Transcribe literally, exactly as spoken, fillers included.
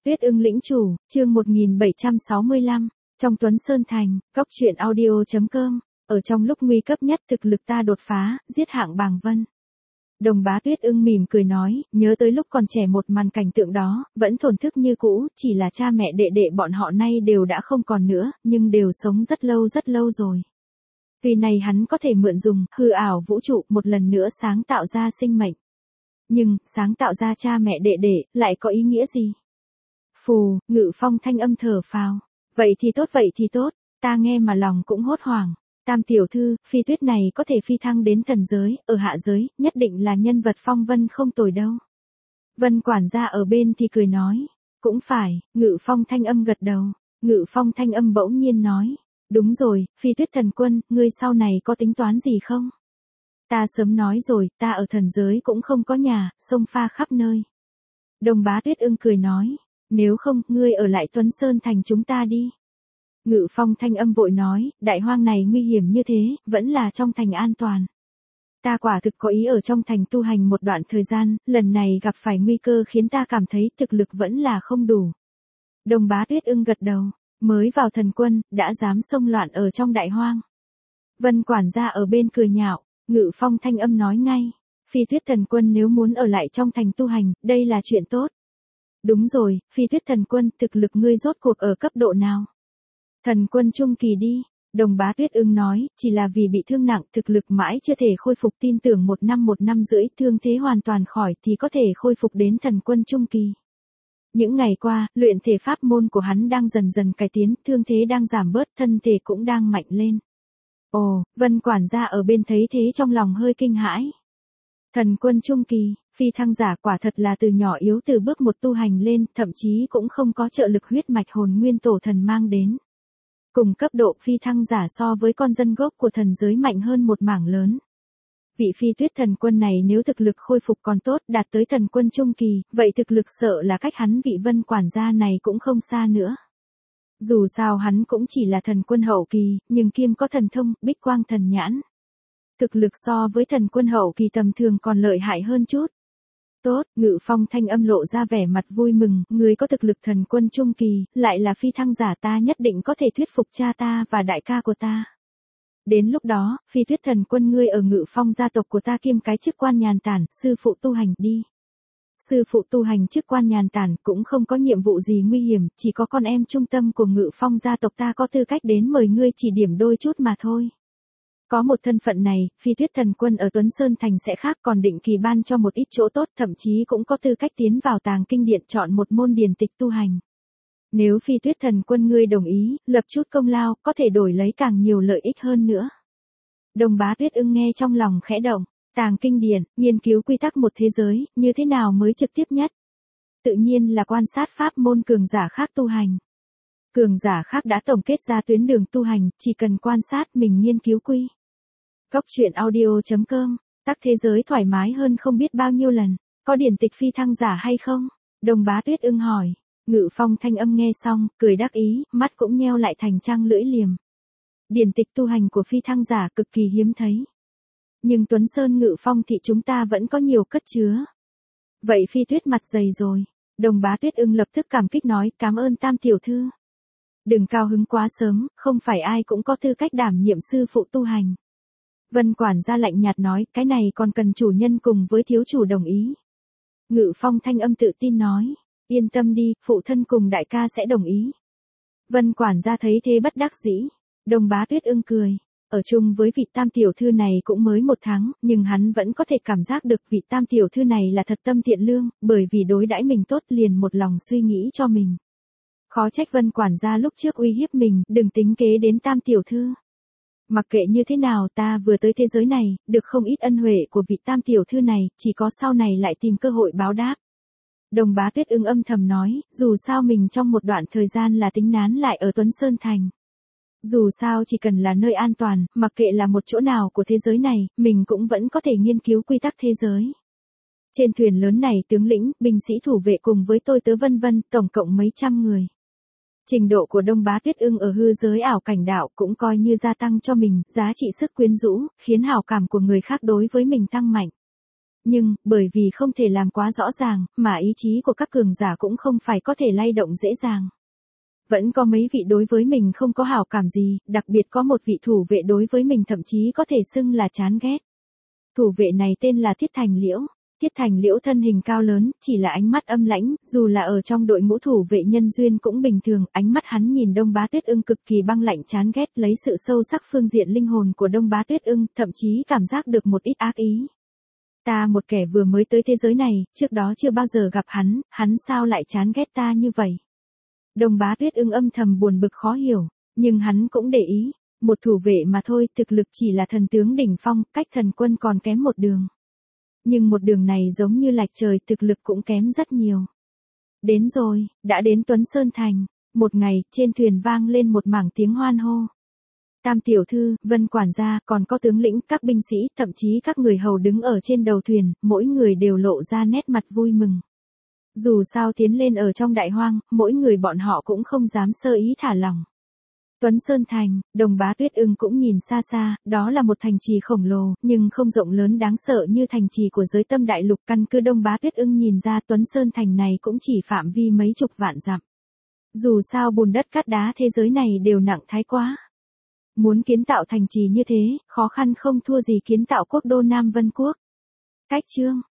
Tuyết ưng lĩnh chủ, chương một nghìn bảy trăm sáu mươi lăm, trong Tuấn Sơn Thành, góc truyện audio.com, ở trong lúc nguy cấp nhất thực lực ta đột phá, giết Hạng Bàng Vân. Đồng Bá Tuyết ưng mỉm cười nói, nhớ tới lúc còn trẻ một màn cảnh tượng đó, vẫn thổn thức như cũ, chỉ là cha mẹ đệ đệ bọn họ nay đều đã không còn nữa, nhưng đều sống rất lâu rất lâu rồi. Vì này hắn có thể mượn dùng, hư ảo vũ trụ một lần nữa sáng tạo ra sinh mệnh. Nhưng, sáng tạo ra cha mẹ đệ đệ, lại có ý nghĩa gì? Phù, Ngự Phong thanh âm thở phào. Vậy thì tốt vậy thì tốt, ta nghe mà lòng cũng hốt hoảng. Tam tiểu thư, phi tuyết này có thể phi thăng đến thần giới, ở hạ giới, nhất định là nhân vật phong vân không tồi đâu. Vân quản gia ở bên thì cười nói. Cũng phải, Ngự Phong thanh âm gật đầu. Ngự Phong thanh âm bỗng nhiên nói. Đúng rồi, phi tuyết thần quân, ngươi sau này có tính toán gì không? Ta sớm nói rồi, ta ở thần giới cũng không có nhà, sông pha khắp nơi. Đồng Bá Tuyết ưng cười nói. Nếu không, ngươi ở lại Tuấn Sơn Thành chúng ta đi. Ngự Phong thanh âm vội nói, đại hoang này nguy hiểm như thế, vẫn là trong thành an toàn. Ta quả thực có ý ở trong thành tu hành một đoạn thời gian, lần này gặp phải nguy cơ khiến ta cảm thấy thực lực vẫn là không đủ. Đồng Bá Tuyết ưng gật đầu, mới vào thần quân, đã dám xông loạn ở trong đại hoang. Vân quản gia ở bên cười nhạo, Ngự Phong thanh âm nói ngay, phi tuyết thần quân nếu muốn ở lại trong thành tu hành, đây là chuyện tốt. Đúng rồi, phi tuyết thần quân, thực lực ngươi rốt cuộc ở cấp độ nào? Thần quân trung kỳ đi, Đồng Bá Tuyết ưng nói, chỉ là vì bị thương nặng, thực lực mãi chưa thể khôi phục, tin tưởng một năm một năm rưỡi, thương thế hoàn toàn khỏi thì có thể khôi phục đến thần quân trung kỳ. Những ngày qua, luyện thể pháp môn của hắn đang dần dần cải tiến, thương thế đang giảm bớt, thân thể cũng đang mạnh lên. Ồ, Vân quản gia ở bên thấy thế trong lòng hơi kinh hãi. Thần quân trung kỳ, phi thăng giả quả thật là từ nhỏ yếu từ bước một tu hành lên, thậm chí cũng không có trợ lực huyết mạch hồn nguyên tổ thần mang đến. Cùng cấp độ phi thăng giả so với con dân gốc của thần giới mạnh hơn một mảng lớn. Vị phi tuyết thần quân này nếu thực lực khôi phục còn tốt đạt tới thần quân trung kỳ, vậy thực lực sợ là cách hắn vị Vân quản gia này cũng không xa nữa. Dù sao hắn cũng chỉ là thần quân hậu kỳ, nhưng kiêm có thần thông, bích quang thần nhãn. Thực lực so với thần quân hậu kỳ tầm thường còn lợi hại hơn chút. Tốt, Ngự Phong thanh âm lộ ra vẻ mặt vui mừng, người có thực lực thần quân trung kỳ, lại là phi thăng giả, ta nhất định có thể thuyết phục cha ta và đại ca của ta. Đến lúc đó, phi tuyết thần quân ngươi ở Ngự Phong gia tộc của ta kiêm cái chức quan nhàn tản, sư phụ tu hành đi. Sư phụ tu hành chức quan nhàn tản cũng không có nhiệm vụ gì nguy hiểm, chỉ có con em trung tâm của Ngự Phong gia tộc ta có tư cách đến mời ngươi chỉ điểm đôi chút mà thôi. Có một thân phận này, phi tuyết thần quân ở Tuấn Sơn Thành sẽ khác, còn định kỳ ban cho một ít chỗ tốt, thậm chí cũng có tư cách tiến vào tàng kinh điện chọn một môn điển tịch tu hành. Nếu phi tuyết thần quân ngươi đồng ý, lập chút công lao, có thể đổi lấy càng nhiều lợi ích hơn nữa. Đồng Bá Tuyết ưng nghe trong lòng khẽ động, tàng kinh điển, nghiên cứu quy tắc một thế giới, như thế nào mới trực tiếp nhất? Tự nhiên là quan sát pháp môn cường giả khác tu hành. Cường giả khác đã tổng kết ra tuyến đường tu hành, chỉ cần quan sát mình nghiên cứu quy. Góc truyện audio.com, tác thế giới thoải mái hơn không biết bao nhiêu lần, có điển tịch phi thăng giả hay không? Đồng Bá Tuyết ưng hỏi, Ngự Phong thanh âm nghe xong, cười đắc ý, mắt cũng nheo lại thành trăng lưỡi liềm. Điển tịch tu hành của phi thăng giả cực kỳ hiếm thấy. Nhưng Tuấn Sơn Ngự Phong thị chúng ta vẫn có nhiều cất chứa. Vậy phi tuyết mặt dày rồi. Đồng Bá Tuyết ưng lập tức cảm kích nói, cảm ơn Tam tiểu thư. Đừng cao hứng quá sớm, không phải ai cũng có tư cách đảm nhiệm sư phụ tu hành. Vân quản gia lạnh nhạt nói, cái này còn cần chủ nhân cùng với thiếu chủ đồng ý. Ngự Phong thanh âm tự tin nói, yên tâm đi, phụ thân cùng đại ca sẽ đồng ý. Vân quản gia thấy thế bất đắc dĩ. Đồng Bá Tuyết ưng cười, ở chung với vị Tam tiểu thư này cũng mới một tháng, nhưng hắn vẫn có thể cảm giác được vị Tam tiểu thư này là thật tâm thiện lương, bởi vì đối đãi mình tốt liền một lòng suy nghĩ cho mình. Khó trách Vân quản gia lúc trước uy hiếp mình, đừng tính kế đến Tam tiểu thư. Mặc kệ như thế nào, ta vừa tới thế giới này, được không ít ân huệ của vị Tam tiểu thư này, chỉ có sau này lại tìm cơ hội báo đáp. Đồng Bá Tuyết ưng âm thầm nói, dù sao mình trong một đoạn thời gian là tính nán lại ở Tuấn Sơn Thành. Dù sao chỉ cần là nơi an toàn, mặc kệ là một chỗ nào của thế giới này, mình cũng vẫn có thể nghiên cứu quy tắc thế giới. Trên thuyền lớn này tướng lĩnh, binh sĩ thủ vệ cùng với tôi tớ vân vân, tổng cộng mấy trăm người. Trình độ của Đông Bá Tuyết ưng ở hư giới ảo cảnh đạo cũng coi như gia tăng cho mình, giá trị sức quyến rũ, khiến hảo cảm của người khác đối với mình tăng mạnh. Nhưng, bởi vì không thể làm quá rõ ràng, mà ý chí của các cường giả cũng không phải có thể lay động dễ dàng. Vẫn có mấy vị đối với mình không có hảo cảm gì, đặc biệt có một vị thủ vệ đối với mình thậm chí có thể xưng là chán ghét. Thủ vệ này tên là Thiết Thành Liễu. Thiết Thành Liễu thân hình cao lớn, chỉ là ánh mắt âm lãnh, dù là ở trong đội ngũ thủ vệ nhân duyên cũng bình thường, ánh mắt hắn nhìn Đông Bá Tuyết Ưng cực kỳ băng lạnh chán ghét, lấy sự sâu sắc phương diện linh hồn của Đông Bá Tuyết Ưng, thậm chí cảm giác được một ít ác ý. Ta một kẻ vừa mới tới thế giới này, trước đó chưa bao giờ gặp hắn, hắn sao lại chán ghét ta như vậy? Đông Bá Tuyết Ưng âm thầm buồn bực khó hiểu, nhưng hắn cũng để ý, một thủ vệ mà thôi, thực lực chỉ là thần tướng đỉnh phong, cách thần quân còn kém một đường. Nhưng một đường này giống như lệch trời, thực lực cũng kém rất nhiều. Đến rồi, đã đến Tuấn Sơn Thành. Một ngày, trên thuyền vang lên một mảng tiếng hoan hô. Tam tiểu thư, Vân quản gia, còn có tướng lĩnh, các binh sĩ, thậm chí các người hầu đứng ở trên đầu thuyền, mỗi người đều lộ ra nét mặt vui mừng. Dù sao tiến lên ở trong đại hoang, mỗi người bọn họ cũng không dám sơ ý thả lỏng. Tuấn Sơn Thành, Đồng Bá Tuyết Ưng cũng nhìn xa xa, đó là một thành trì khổng lồ, nhưng không rộng lớn đáng sợ như thành trì của giới tâm đại lục. Căn cứ Đông Bá Tuyết Ưng nhìn ra Tuấn Sơn Thành này cũng chỉ phạm vi mấy chục vạn dặm. Dù sao bùn đất cát đá thế giới này đều nặng thái quá. Muốn kiến tạo thành trì như thế, khó khăn không thua gì kiến tạo quốc đô Nam Vân Quốc. Cách chương